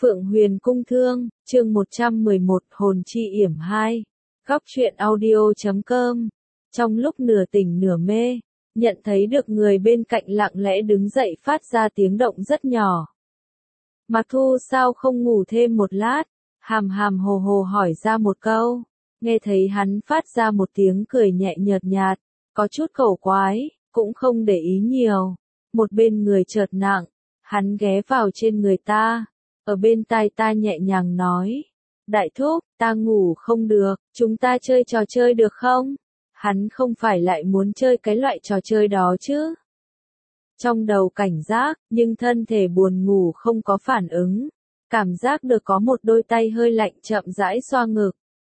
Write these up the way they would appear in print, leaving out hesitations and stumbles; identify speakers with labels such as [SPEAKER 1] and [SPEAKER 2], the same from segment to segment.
[SPEAKER 1] Phượng Huyền Cung Thương, chương 111, Hồn Chi Yểm 2. Góc truyện audio.com. Trong lúc nửa tỉnh nửa mê, nhận thấy được người bên cạnh lặng lẽ đứng dậy phát ra tiếng động rất nhỏ. Mạc Thu sao không ngủ thêm một lát? Hàm hàm hồ hồ hỏi ra một câu. Nghe thấy hắn phát ra một tiếng cười nhẹ nhợt nhạt, có chút khẩu quái, cũng không để ý nhiều. Một bên người chợt nặng, hắn ghé vào trên người ta, ở bên tai ta nhẹ nhàng nói. Đại thúc, ta ngủ không được, chúng ta chơi trò chơi được không? Hắn không phải lại muốn chơi cái loại trò chơi đó chứ? Trong đầu cảnh giác, nhưng thân thể buồn ngủ không có phản ứng. Cảm giác được có một đôi tay hơi lạnh chậm rãi xoa ngực.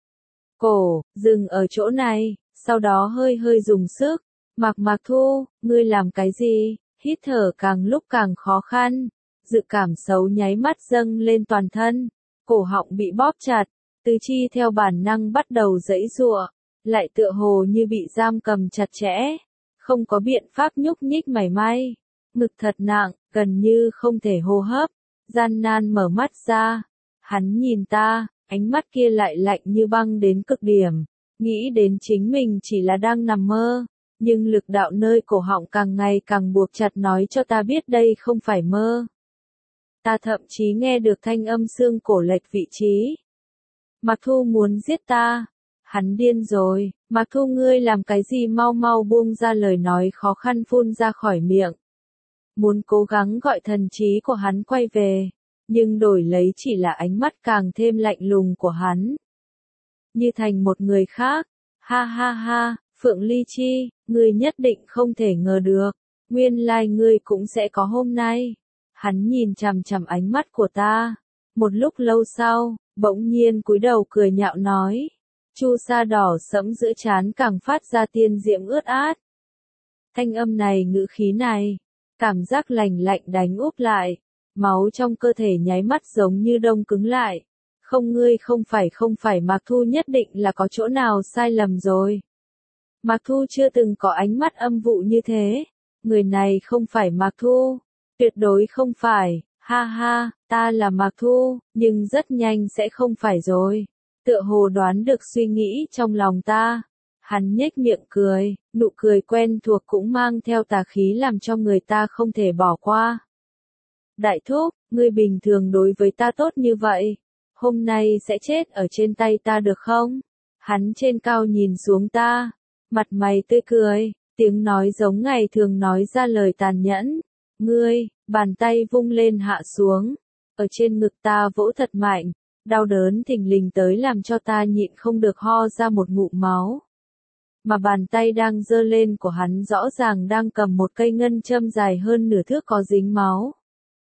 [SPEAKER 1] Cổ, dừng ở chỗ này, sau đó hơi hơi dùng sức. Mạc Thu, ngươi làm cái gì? Hít thở càng lúc càng khó khăn. Dự cảm xấu nháy mắt dâng lên toàn thân. Cổ họng bị bóp chặt, tứ chi theo bản năng bắt đầu giãy giụa, lại tựa hồ như bị giam cầm chặt chẽ, không có biện pháp nhúc nhích mảy may. Ngực thật nặng, gần như không thể hô hấp, gian nan mở mắt ra. Hắn nhìn ta, ánh mắt kia lại lạnh như băng đến cực điểm, nghĩ đến chính mình chỉ là đang nằm mơ, nhưng lực đạo nơi cổ họng càng ngày càng buộc chặt nói cho ta biết đây không phải mơ. Ta thậm chí nghe được thanh âm xương cổ lệch vị trí. Mạc Thu muốn giết ta. Hắn điên rồi. Mạc Thu ngươi làm cái gì, mau mau buông ra, lời nói khó khăn phun ra khỏi miệng. Muốn cố gắng gọi thần trí của hắn quay về, nhưng đổi lấy chỉ là ánh mắt càng thêm lạnh lùng của hắn. Như thành một người khác. Ha ha ha, Phượng Ly Chi, ngươi nhất định không thể ngờ được, nguyên lai ngươi cũng sẽ có hôm nay. Hắn nhìn chằm chằm ánh mắt của ta. Một lúc lâu sau, bỗng nhiên cúi đầu cười nhạo nói. Chu sa đỏ sẫm giữa trán càng phát ra tiên diễm ướt át. Thanh âm này, ngữ khí này, cảm giác lạnh lạnh đánh úp lại. Máu trong cơ thể nháy mắt giống như đông cứng lại. Không, ngươi không phải Mạc Thu, nhất định là có chỗ nào sai lầm rồi. Mạc Thu chưa từng có ánh mắt âm vụ như thế. Người này không phải Mạc Thu. Tuyệt đối không phải, ha ha, ta là Mạc Thu, nhưng rất nhanh sẽ không phải rồi. Tựa hồ đoán được suy nghĩ trong lòng ta. Hắn nhếch miệng cười, nụ cười quen thuộc cũng mang theo tà khí làm cho người ta không thể bỏ qua. Đại thúc, ngươi bình thường đối với ta tốt như vậy, hôm nay sẽ chết ở trên tay ta được không? Hắn trên cao nhìn xuống ta, mặt mày tươi cười, tiếng nói giống ngày thường nói ra lời tàn nhẫn. Ngươi, bàn tay vung lên hạ xuống, ở trên ngực ta vỗ thật mạnh, đau đớn thình lình tới làm cho ta nhịn không được ho ra một ngụm máu. Mà bàn tay đang giơ lên của hắn rõ ràng đang cầm một cây ngân châm dài hơn nửa thước có dính máu.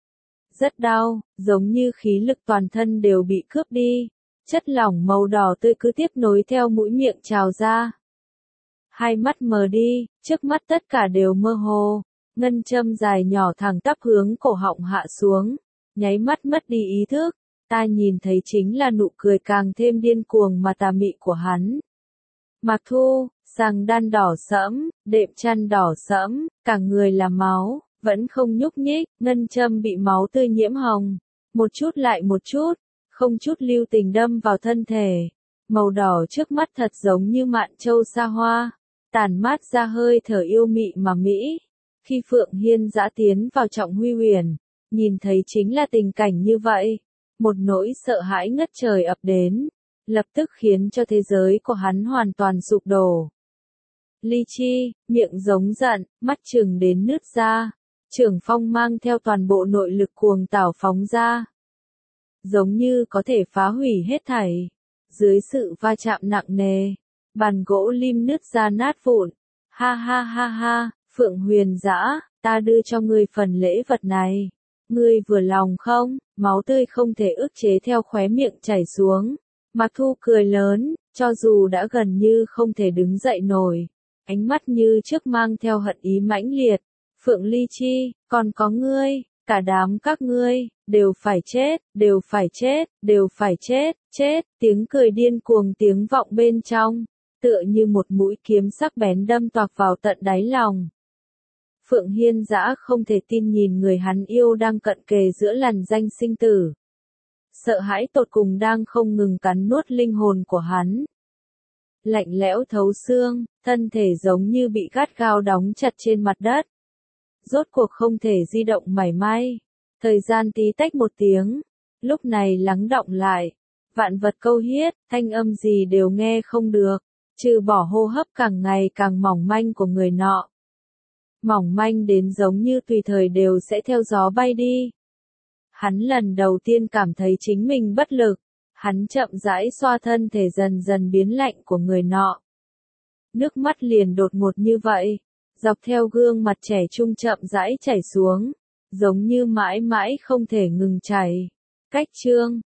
[SPEAKER 1] Rất đau, giống như khí lực toàn thân đều bị cướp đi, chất lỏng màu đỏ tươi cứ tiếp nối theo mũi miệng trào ra. Hai mắt mờ đi, trước mắt tất cả đều mơ hồ. Ngân châm dài nhỏ thẳng tắp hướng cổ họng hạ xuống, nháy mắt mất đi ý thức. Ta nhìn thấy chính là nụ cười càng thêm điên cuồng mà tà mị của hắn. Mạc Thu, sàng đan đỏ sẫm, đệm chăn đỏ sẫm, cả người là máu, vẫn không nhúc nhích, ngân châm bị máu tươi nhiễm hồng. Một chút lại một chút, không chút lưu tình đâm vào thân thể. Màu đỏ trước mắt thật giống như mạn châu sa hoa, tản mát ra hơi thở yêu mị mà mỹ. Khi Phượng Hiên Dã tiến vào Trọng Huy Huyền, nhìn thấy chính là tình cảnh như vậy, một nỗi sợ hãi ngất trời ập đến, lập tức khiến cho thế giới của hắn hoàn toàn sụp đổ. Ly Chi, miệng giống giận, mắt trừng đến nứt ra, trưởng phong mang theo toàn bộ nội lực cuồng tảo phóng ra. Giống như có thể phá hủy hết thảy. Dưới sự va chạm nặng nề, bàn gỗ lim nứt ra nát vụn. Ha ha ha ha. Phượng Huyền Dã, ta đưa cho ngươi phần lễ vật này. Ngươi vừa lòng không? Máu tươi không thể ức chế theo khóe miệng chảy xuống. Mạc Thu cười lớn, cho dù đã gần như không thể đứng dậy nổi. Ánh mắt như trước mang theo hận ý mãnh liệt. Phượng Ly Chi, còn có ngươi, cả đám các ngươi, đều phải chết, đều phải chết, đều phải chết, chết. Tiếng cười điên cuồng tiếng vọng bên trong, tựa như một mũi kiếm sắc bén đâm toạc vào tận đáy lòng. Phượng Hiên Dã không thể tin nhìn người hắn yêu đang cận kề giữa lằn danh sinh tử. Sợ hãi tột cùng đang không ngừng cắn nuốt linh hồn của hắn. Lạnh lẽo thấu xương, thân thể giống như bị gắt gao đóng chặt trên mặt đất. Rốt cuộc không thể di động mảy may. Thời gian tí tách một tiếng, lúc này lắng đọng lại. Vạn vật câu hiết, thanh âm gì đều nghe không được, trừ bỏ hô hấp càng ngày càng mỏng manh của người nọ. Mỏng manh đến giống như tùy thời đều sẽ theo gió bay đi. Hắn lần đầu tiên cảm thấy chính mình bất lực, hắn chậm rãi xoa thân thể dần dần biến lạnh của người nọ. Nước mắt liền đột ngột như vậy, dọc theo gương mặt trẻ trung chậm rãi chảy xuống, giống như mãi mãi không thể ngừng chảy. Cách chương